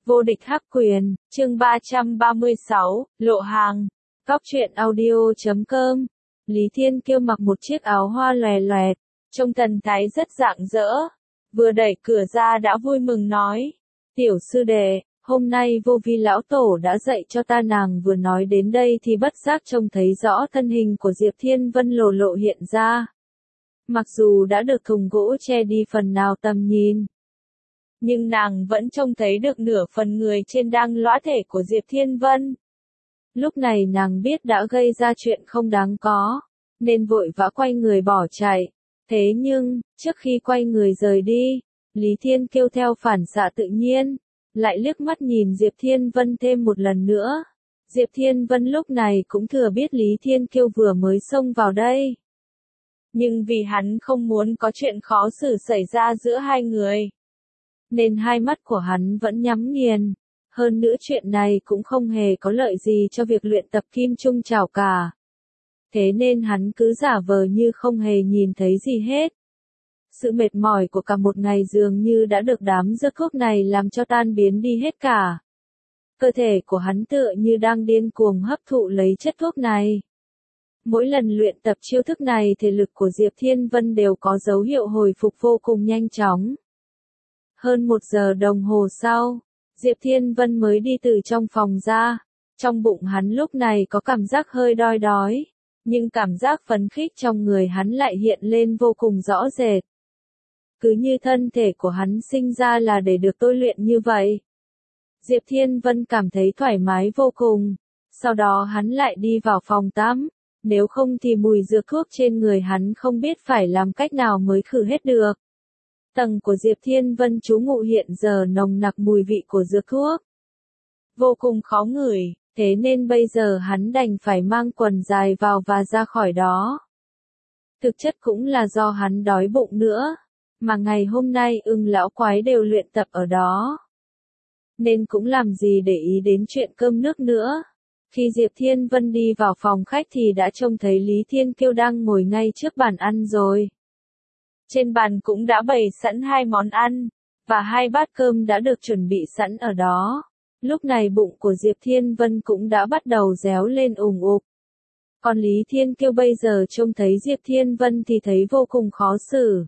Vô địch hắc quyền, chương 336, lộ hàng. Góc truyện audio.com. Lý Thiên Kiêu mặc một chiếc áo hoa lòe loẹt, trông thần thái rất rạng rỡ. Vừa đẩy cửa ra đã vui mừng nói. Tiểu sư đệ, hôm nay Vô Vi lão tổ đã dạy cho ta. Nàng vừa nói đến đây thì bất giác trông thấy rõ thân hình của Diệp Thiên Vân lồ lộ hiện ra. Mặc dù đã được thùng gỗ che đi phần nào tầm nhìn, nhưng nàng vẫn trông thấy được nửa phần người trên đang lõa thể của Diệp Thiên Vân. Lúc này nàng biết đã gây ra chuyện không đáng có, nên vội vã quay người bỏ chạy. Thế nhưng, trước khi quay người rời đi, Lý Thiên Kiêu theo phản xạ tự nhiên, lại liếc mắt nhìn Diệp Thiên Vân thêm một lần nữa. Diệp Thiên Vân lúc này cũng thừa biết Lý Thiên Kiêu vừa mới xông vào đây. Nhưng vì hắn không muốn có chuyện khó xử xảy ra giữa hai người, nên hai mắt của hắn vẫn nhắm nghiền. Hơn nữa chuyện này cũng không hề có lợi gì cho việc luyện tập kim trung chảo cả. Thế nên hắn cứ giả vờ như không hề nhìn thấy gì hết. Sự mệt mỏi của cả một ngày dường như đã được đám dược thuốc này làm cho tan biến đi hết cả. Cơ thể của hắn tựa như đang điên cuồng hấp thụ lấy chất thuốc này. Mỗi lần luyện tập chiêu thức này thể lực của Diệp Thiên Vân đều có dấu hiệu hồi phục vô cùng nhanh chóng. Hơn 1 giờ đồng hồ sau, Diệp Thiên Vân mới đi từ trong phòng ra. Trong bụng hắn lúc này có cảm giác hơi đói đói, nhưng cảm giác phấn khích trong người hắn lại hiện lên vô cùng rõ rệt. Cứ như thân thể của hắn sinh ra là để được tôi luyện như vậy. Diệp Thiên Vân cảm thấy thoải mái vô cùng. Sau đó hắn lại đi vào phòng tắm. Nếu không thì mùi dược thuốc trên người hắn không biết phải làm cách nào mới khử hết được. Tầng của Diệp Thiên Vân trú ngụ hiện giờ nồng nặc mùi vị của dược thuốc, vô cùng khó ngửi, thế nên bây giờ hắn đành phải mang quần dài vào và ra khỏi đó. Thực chất cũng là do hắn đói bụng nữa, mà ngày hôm nay lão quái đều luyện tập ở đó, nên cũng làm gì để ý đến chuyện cơm nước nữa. Khi Diệp Thiên Vân đi vào phòng khách thì đã trông thấy Lý Thiên Kiêu đang ngồi ngay trước bàn ăn rồi. Trên bàn cũng đã bày sẵn 2 món ăn, và 2 bát cơm đã được chuẩn bị sẵn ở đó. Lúc này bụng của Diệp Thiên Vân cũng đã bắt đầu réo lên ùng ục. Còn Lý Thiên Kiêu bây giờ trông thấy Diệp Thiên Vân thì thấy vô cùng khó xử.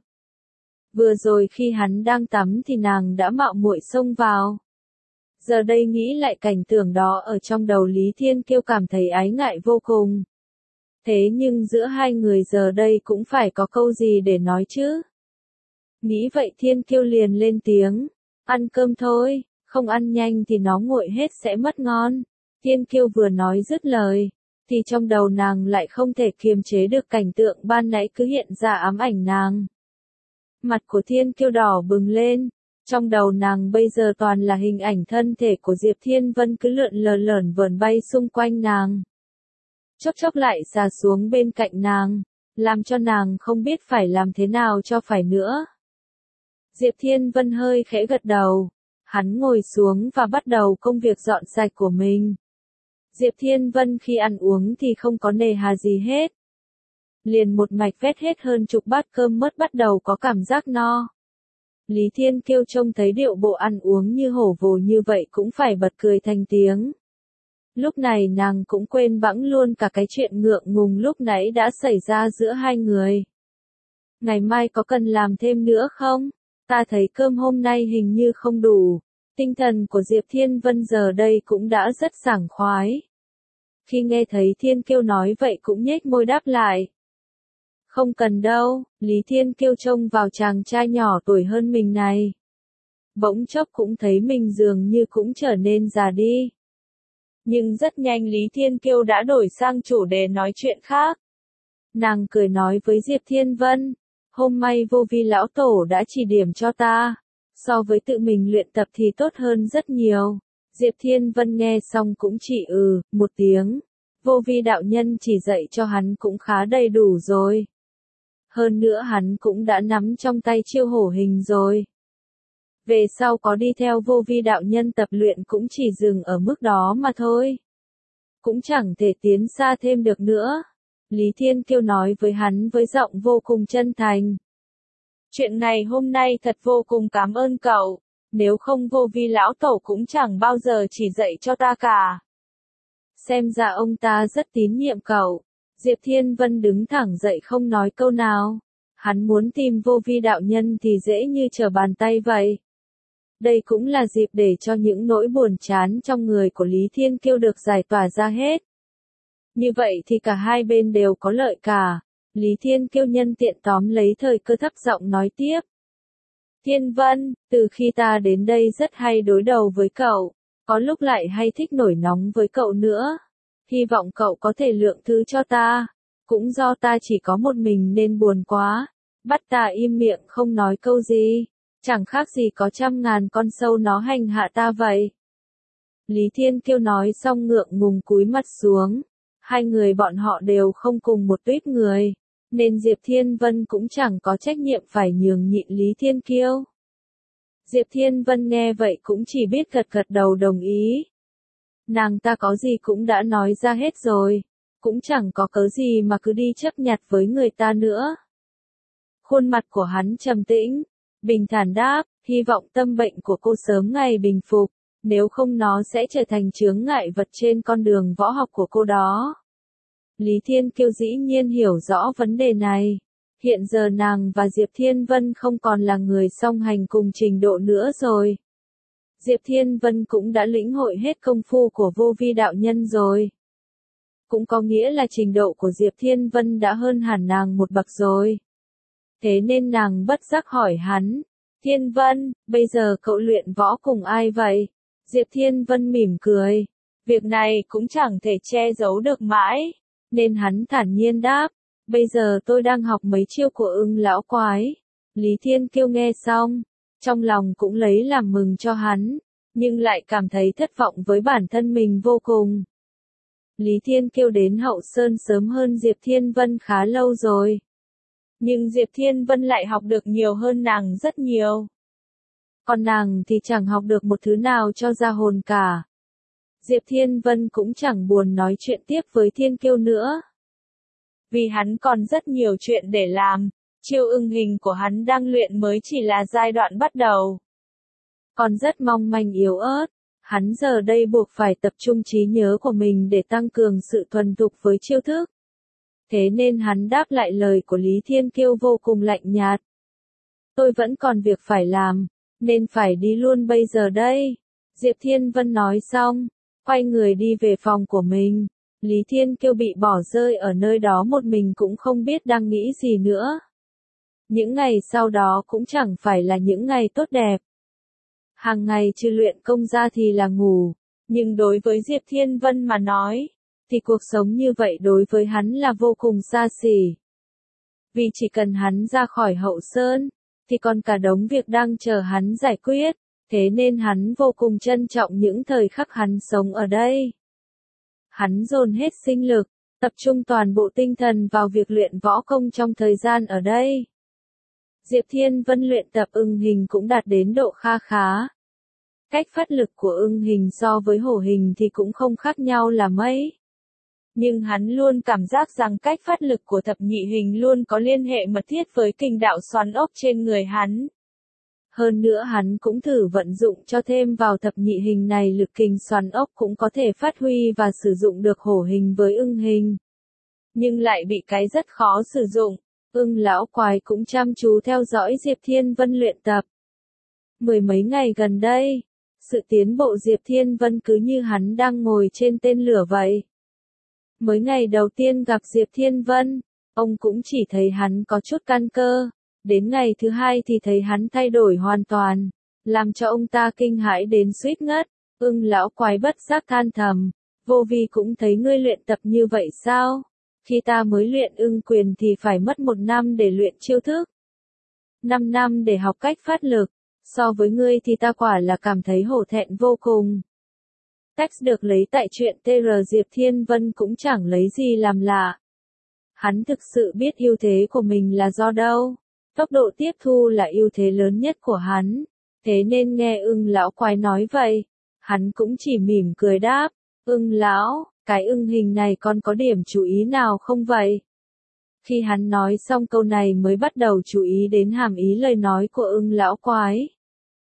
Vừa rồi khi hắn đang tắm thì nàng đã mạo muội xông vào. Giờ đây nghĩ lại cảnh tượng đó ở trong đầu Lý Thiên Kiêu cảm thấy ái ngại vô cùng. Thế nhưng giữa hai người giờ đây cũng phải có câu gì để nói chứ. Nghĩ vậy Thiên Kiêu liền lên tiếng. Ăn cơm thôi, không ăn nhanh thì nó nguội hết sẽ mất ngon. Thiên Kiêu vừa nói dứt lời, thì trong đầu nàng lại không thể kiềm chế được cảnh tượng ban nãy cứ hiện ra ám ảnh nàng. Mặt của Thiên Kiêu đỏ bừng lên. Trong đầu nàng bây giờ toàn là hình ảnh thân thể của Diệp Thiên Vân cứ lượn lờ lởn vờn bay xung quanh nàng. Chốc chốc lại xà xuống bên cạnh nàng, làm cho nàng không biết phải làm thế nào cho phải nữa. Diệp Thiên Vân hơi khẽ gật đầu, hắn ngồi xuống và bắt đầu công việc dọn sạch của mình. Diệp Thiên Vân khi ăn uống thì không có nề hà gì hết. Liền một mạch vét hết hơn chục bát cơm mất bắt đầu có cảm giác no. Lý Thiên Kiêu trông thấy điệu bộ ăn uống như hổ vồ như vậy cũng phải bật cười thành tiếng. Lúc này nàng cũng quên bẵng luôn cả cái chuyện ngượng ngùng lúc nãy đã xảy ra giữa hai người. Ngày mai có cần làm thêm nữa không? Ta thấy cơm hôm nay hình như không đủ. Tinh thần của Diệp Thiên Vân giờ đây cũng đã rất sảng khoái. Khi nghe thấy Thiên Kiêu nói vậy cũng nhếch môi đáp lại. Không cần đâu, Lý Thiên Kiêu trông vào chàng trai nhỏ tuổi hơn mình này. Bỗng chốc cũng thấy mình dường như cũng trở nên già đi. Nhưng rất nhanh Lý Thiên Kiêu đã đổi sang chủ đề nói chuyện khác. Nàng cười nói với Diệp Thiên Vân, hôm nay Vô Vi lão tổ đã chỉ điểm cho ta, so với tự mình luyện tập thì tốt hơn rất nhiều. Diệp Thiên Vân nghe xong cũng chỉ một tiếng. Vô Vi đạo nhân chỉ dạy cho hắn cũng khá đầy đủ rồi. Hơn nữa hắn cũng đã nắm trong tay chiêu hổ hình rồi. Về sau có đi theo Vô Vi đạo nhân tập luyện cũng chỉ dừng ở mức đó mà thôi. Cũng chẳng thể tiến xa thêm được nữa. Lý Thiên Kiêu nói với hắn với giọng vô cùng chân thành. Chuyện này hôm nay thật vô cùng cảm ơn cậu, nếu không vô vi lão tổ cũng chẳng bao giờ chỉ dạy cho ta cả. Xem ra ông ta rất tín nhiệm cậu. Diệp Thiên Vân đứng thẳng dậy không nói câu nào. Hắn muốn tìm vô vi đạo nhân thì dễ như trở bàn tay vậy. Đây cũng là dịp để cho những nỗi buồn chán trong người của Lý Thiên Kiêu được giải tỏa ra hết. Như vậy thì cả hai bên đều có lợi cả. Lý Thiên Kiêu nhân tiện tóm lấy thời cơ thấp giọng nói tiếp. Thiên Vân, từ khi ta đến đây rất hay đối đầu với cậu, có lúc lại hay thích nổi nóng với cậu nữa. Hy vọng cậu có thể lượng thứ cho ta. Cũng do ta chỉ có một mình nên buồn quá. Bắt ta im miệng không nói câu gì. Chẳng khác gì có 100.000 con sâu nó hành hạ ta vậy. Lý Thiên Kiêu nói xong ngượng ngùng cúi mặt xuống. Hai người bọn họ đều không cùng một tuýp người. Nên Diệp Thiên Vân cũng chẳng có trách nhiệm phải nhường nhịn Lý Thiên Kiêu. Diệp Thiên Vân nghe vậy cũng chỉ biết gật gật đầu đồng ý. Nàng ta có gì cũng đã nói ra hết rồi. Cũng chẳng có cớ gì mà cứ đi chấp nhặt với người ta nữa. Khuôn mặt của hắn trầm tĩnh, bình thản đáp, hy vọng tâm bệnh của cô sớm ngày bình phục, nếu không nó sẽ trở thành chướng ngại vật trên con đường võ học của cô đó. Lý Thiên Kiêu dĩ nhiên hiểu rõ vấn đề này. Hiện giờ nàng và Diệp Thiên Vân không còn là người song hành cùng trình độ nữa rồi. Diệp Thiên Vân cũng đã lĩnh hội hết công phu của vô vi đạo nhân rồi. Cũng có nghĩa là trình độ của Diệp Thiên Vân đã hơn hẳn nàng một bậc rồi. Thế nên nàng bất giác hỏi hắn, Thiên Vân, bây giờ cậu luyện võ cùng ai vậy? Diệp Thiên Vân mỉm cười, việc này cũng chẳng thể che giấu được mãi, nên hắn thản nhiên đáp, bây giờ tôi đang học mấy chiêu của Ưng lão quái. Lý Thiên Kiêu nghe xong, trong lòng cũng lấy làm mừng cho hắn, nhưng lại cảm thấy thất vọng với bản thân mình vô cùng. Lý Thiên Kiêu đến Hậu Sơn sớm hơn Diệp Thiên Vân khá lâu rồi. Nhưng Diệp Thiên Vân lại học được nhiều hơn nàng rất nhiều. Còn nàng thì chẳng học được một thứ nào cho ra hồn cả. Diệp Thiên Vân cũng chẳng buồn nói chuyện tiếp với Thiên Kiêu nữa. Vì hắn còn rất nhiều chuyện để làm, chiêu ưng hình của hắn đang luyện mới chỉ là giai đoạn bắt đầu. Còn rất mong manh yếu ớt, hắn giờ đây buộc phải tập trung trí nhớ của mình để tăng cường sự thuần thục với chiêu thức. Thế nên hắn đáp lại lời của Lý Thiên Kiêu vô cùng lạnh nhạt. Tôi vẫn còn việc phải làm, nên phải đi luôn bây giờ đây. Diệp Thiên Vân nói xong, quay người đi về phòng của mình. Lý Thiên Kiêu bị bỏ rơi ở nơi đó một mình cũng không biết đang nghĩ gì nữa. Những ngày sau đó cũng chẳng phải là những ngày tốt đẹp. Hàng ngày trừ luyện công ra thì là ngủ, nhưng đối với Diệp Thiên Vân mà nói, thì cuộc sống như vậy đối với hắn là vô cùng xa xỉ. Vì chỉ cần hắn ra khỏi Hậu Sơn, thì còn cả đống việc đang chờ hắn giải quyết, thế nên hắn vô cùng trân trọng những thời khắc hắn sống ở đây. Hắn dồn hết sinh lực, tập trung toàn bộ tinh thần vào việc luyện võ công trong thời gian ở đây. Diệp Thiên Vân luyện tập ưng hình cũng đạt đến độ kha khá. Cách phát lực của ưng hình so với hổ hình thì cũng không khác nhau là mấy. Nhưng hắn luôn cảm giác rằng cách phát lực của thập nhị hình luôn có liên hệ mật thiết với kình đạo xoắn ốc trên người hắn. Hơn nữa hắn cũng thử vận dụng cho thêm vào thập nhị hình này lực kình xoắn ốc cũng có thể phát huy và sử dụng được hổ hình với ưng hình. Nhưng lại bị cái rất khó sử dụng. Ưng lão quái cũng chăm chú theo dõi Diệp Thiên Vân luyện tập. Mười mấy ngày gần đây, sự tiến bộ Diệp Thiên Vân cứ như hắn đang ngồi trên tên lửa vậy. Mới ngày đầu tiên gặp Diệp Thiên Vân, ông cũng chỉ thấy hắn có chút căn cơ. Đến ngày thứ hai thì thấy hắn thay đổi hoàn toàn, làm cho ông ta kinh hãi đến suýt ngất. Ưng lão quái bất giác than thầm, vô vi cũng thấy ngươi luyện tập như vậy sao? Khi ta mới luyện ưng quyền thì phải mất 1 năm để luyện chiêu thức. 5 năm để học cách phát lực, so với ngươi thì ta quả là cảm thấy hổ thẹn vô cùng. Text được lấy tại truyện TR Diệp Thiên Vân cũng chẳng lấy gì làm lạ. Hắn thực sự biết ưu thế của mình là do đâu. Tốc độ tiếp thu là ưu thế lớn nhất của hắn. Thế nên nghe ưng lão quái nói vậy, hắn cũng chỉ mỉm cười đáp, ưng lão, cái ưng hình này con có điểm chú ý nào không vậy? Khi hắn nói xong câu này mới bắt đầu chú ý đến hàm ý lời nói của ưng lão quái.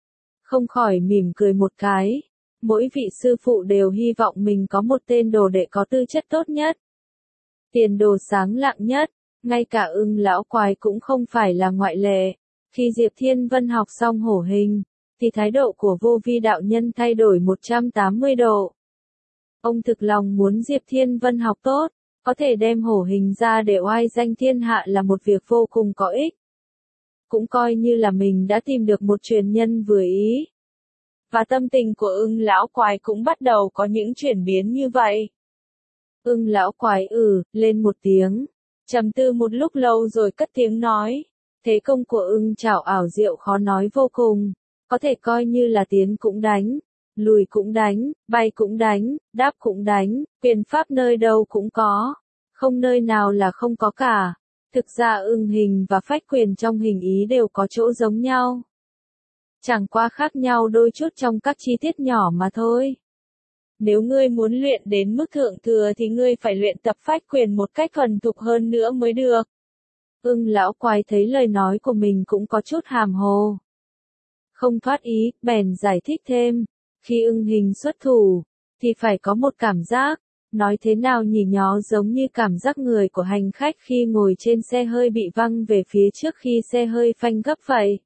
không khỏi mỉm cười một cái. Mỗi vị sư phụ đều hy vọng mình có một tên đồ đệ có tư chất tốt nhất, tiền đồ sáng lạng nhất, ngay cả Ưng lão quái cũng không phải là ngoại lệ. Khi Diệp Thiên Vân học xong hổ hình, thì thái độ của Vô Vi đạo nhân thay đổi 180 độ. Ông thực lòng muốn Diệp Thiên Vân học tốt, có thể đem hổ hình ra để oai danh thiên hạ là một việc vô cùng có ích. Cũng coi như là mình đã tìm được một truyền nhân vừa ý. Và tâm tình của Ưng lão quái cũng bắt đầu có những chuyển biến như vậy. Ưng lão quái lên một tiếng, trầm tư một lúc lâu rồi cất tiếng nói. Thế công của Ưng Chảo ảo diệu khó nói vô cùng, có thể coi như là tiến cũng đánh, lùi cũng đánh, bay cũng đánh, đáp cũng đánh, quyền pháp nơi đâu cũng có, không nơi nào là không có cả. Thực ra Ưng hình và phách quyền trong hình ý đều có chỗ giống nhau. Chẳng qua khác nhau đôi chút trong các chi tiết nhỏ mà thôi. Nếu ngươi muốn luyện đến mức thượng thừa thì ngươi phải luyện tập phách quyền một cách thuần thục hơn nữa mới được. Ưng lão quái thấy lời nói của mình cũng có chút hàm hồ. Không thoát ý, bèn giải thích thêm. Khi Ưng hình xuất thủ, thì phải có một cảm giác, nói thế nào nhỉ, nhó giống như cảm giác người của hành khách khi ngồi trên xe hơi bị văng về phía trước khi xe hơi phanh gấp vậy.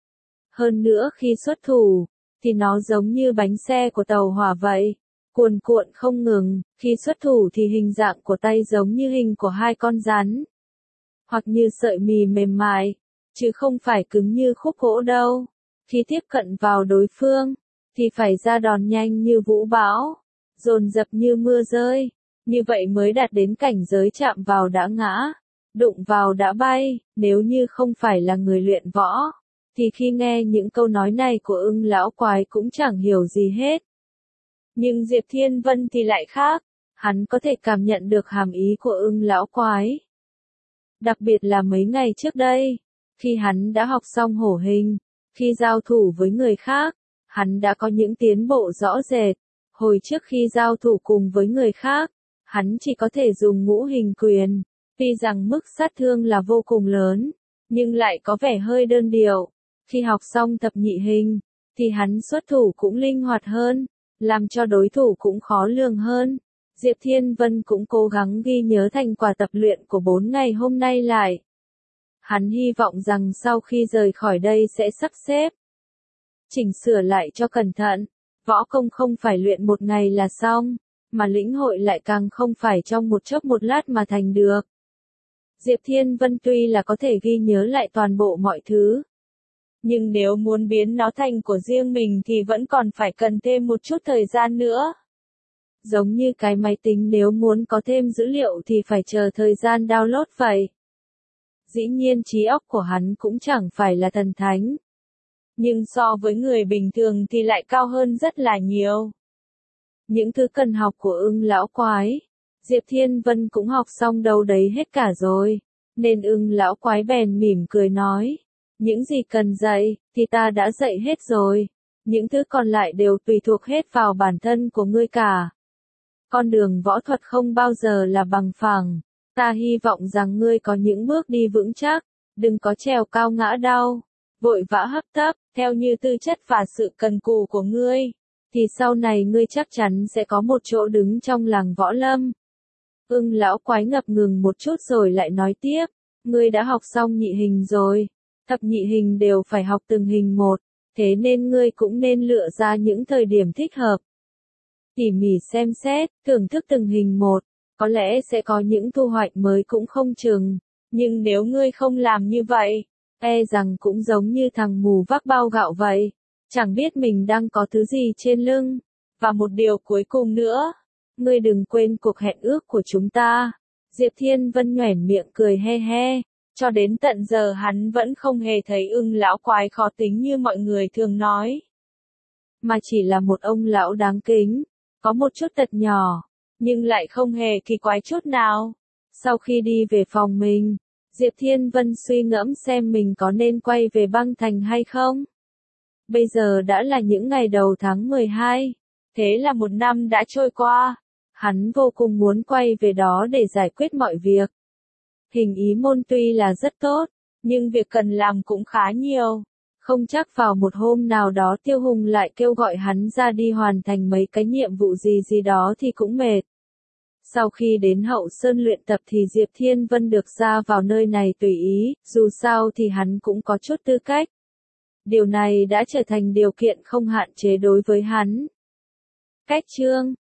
Hơn nữa khi xuất thủ, thì nó giống như bánh xe của tàu hỏa vậy, cuồn cuộn không ngừng. Khi xuất thủ thì hình dạng của tay giống như hình của hai con rắn, hoặc như sợi mì mềm mại, chứ không phải cứng như khúc gỗ đâu. Khi tiếp cận vào đối phương, thì phải ra đòn nhanh như vũ bão, dồn dập như mưa rơi, như vậy mới đạt đến cảnh giới chạm vào đã ngã, đụng vào đã bay. Nếu như không phải là người luyện võ, thì khi nghe những câu nói này của Ưng lão quái cũng chẳng hiểu gì hết. Nhưng Diệp Thiên Vân thì lại khác, hắn có thể cảm nhận được hàm ý của Ưng lão quái. Đặc biệt là mấy ngày trước đây, khi hắn đã học xong hổ hình, khi giao thủ với người khác, hắn đã có những tiến bộ rõ rệt. Hồi trước khi giao thủ cùng với người khác, hắn chỉ có thể dùng ngũ hình quyền, tuy rằng mức sát thương là vô cùng lớn, nhưng lại có vẻ hơi đơn điệu. Khi học xong thập nhị hình, thì hắn xuất thủ cũng linh hoạt hơn, làm cho đối thủ cũng khó lường hơn. Diệp Thiên Vân cũng cố gắng ghi nhớ thành quả tập luyện của 4 ngày hôm nay lại. Hắn hy vọng rằng sau khi rời khỏi đây sẽ sắp xếp, chỉnh sửa lại cho cẩn thận. Võ công không phải luyện một ngày là xong, mà lĩnh hội lại càng không phải trong một chốc một lát mà thành được. Diệp Thiên Vân tuy là có thể ghi nhớ lại toàn bộ mọi thứ, nhưng nếu muốn biến nó thành của riêng mình thì vẫn còn phải cần thêm một chút thời gian nữa. Giống như cái máy tính nếu muốn có thêm dữ liệu thì phải chờ thời gian download vậy. Dĩ nhiên trí óc của hắn cũng chẳng phải là thần thánh, nhưng so với người bình thường thì lại cao hơn rất là nhiều. Những thứ cần học của Ưng lão quái, Diệp Thiên Vân cũng học xong đâu đấy hết cả rồi, nên Ưng lão quái bèn mỉm cười nói. Những gì cần dạy, thì ta đã dạy hết rồi. Những thứ còn lại đều tùy thuộc hết vào bản thân của ngươi cả. Con đường võ thuật không bao giờ là bằng phẳng. Ta hy vọng rằng ngươi có những bước đi vững chắc, đừng có trèo cao ngã đau, vội vã hấp tấp, theo như tư chất và sự cần cù của ngươi, thì sau này ngươi chắc chắn sẽ có một chỗ đứng trong làng võ lâm. Ưng lão quái ngập ngừng một chút rồi lại nói tiếp, ngươi đã học xong nhị hình rồi. Thập nhị hình đều phải học từng hình một, thế nên ngươi cũng nên lựa ra những thời điểm thích hợp. Tỉ mỉ xem xét, thưởng thức từng hình một, có lẽ sẽ có những thu hoạch mới cũng không chừng. Nhưng nếu ngươi không làm như vậy, e rằng cũng giống như thằng mù vác bao gạo vậy, chẳng biết mình đang có thứ gì trên lưng. Và một điều cuối cùng nữa, ngươi đừng quên cuộc hẹn ước của chúng ta. Diệp Thiên Vân nhoẻn miệng cười he he. Cho đến tận giờ hắn vẫn không hề thấy Ưng lão quái khó tính như mọi người thường nói, mà chỉ là một ông lão đáng kính, có một chút tật nhỏ, nhưng lại không hề kỳ quái chút nào. Sau khi đi về phòng mình, Diệp Thiên Vân suy ngẫm xem mình có nên quay về băng thành hay không. Bây giờ đã là những ngày đầu tháng 12, thế là một năm đã trôi qua, hắn vô cùng muốn quay về đó để giải quyết mọi việc. Hình ý môn tuy là rất tốt, nhưng việc cần làm cũng khá nhiều. Không chắc vào một hôm nào đó Tiêu Hùng lại kêu gọi hắn ra đi hoàn thành mấy cái nhiệm vụ gì đó thì cũng mệt. Sau khi đến Hậu Sơn luyện tập thì Diệp Thiên Vân được ra vào nơi này tùy ý, dù sao thì hắn cũng có chút tư cách. Điều này đã trở thành điều kiện không hạn chế đối với hắn. Cách chương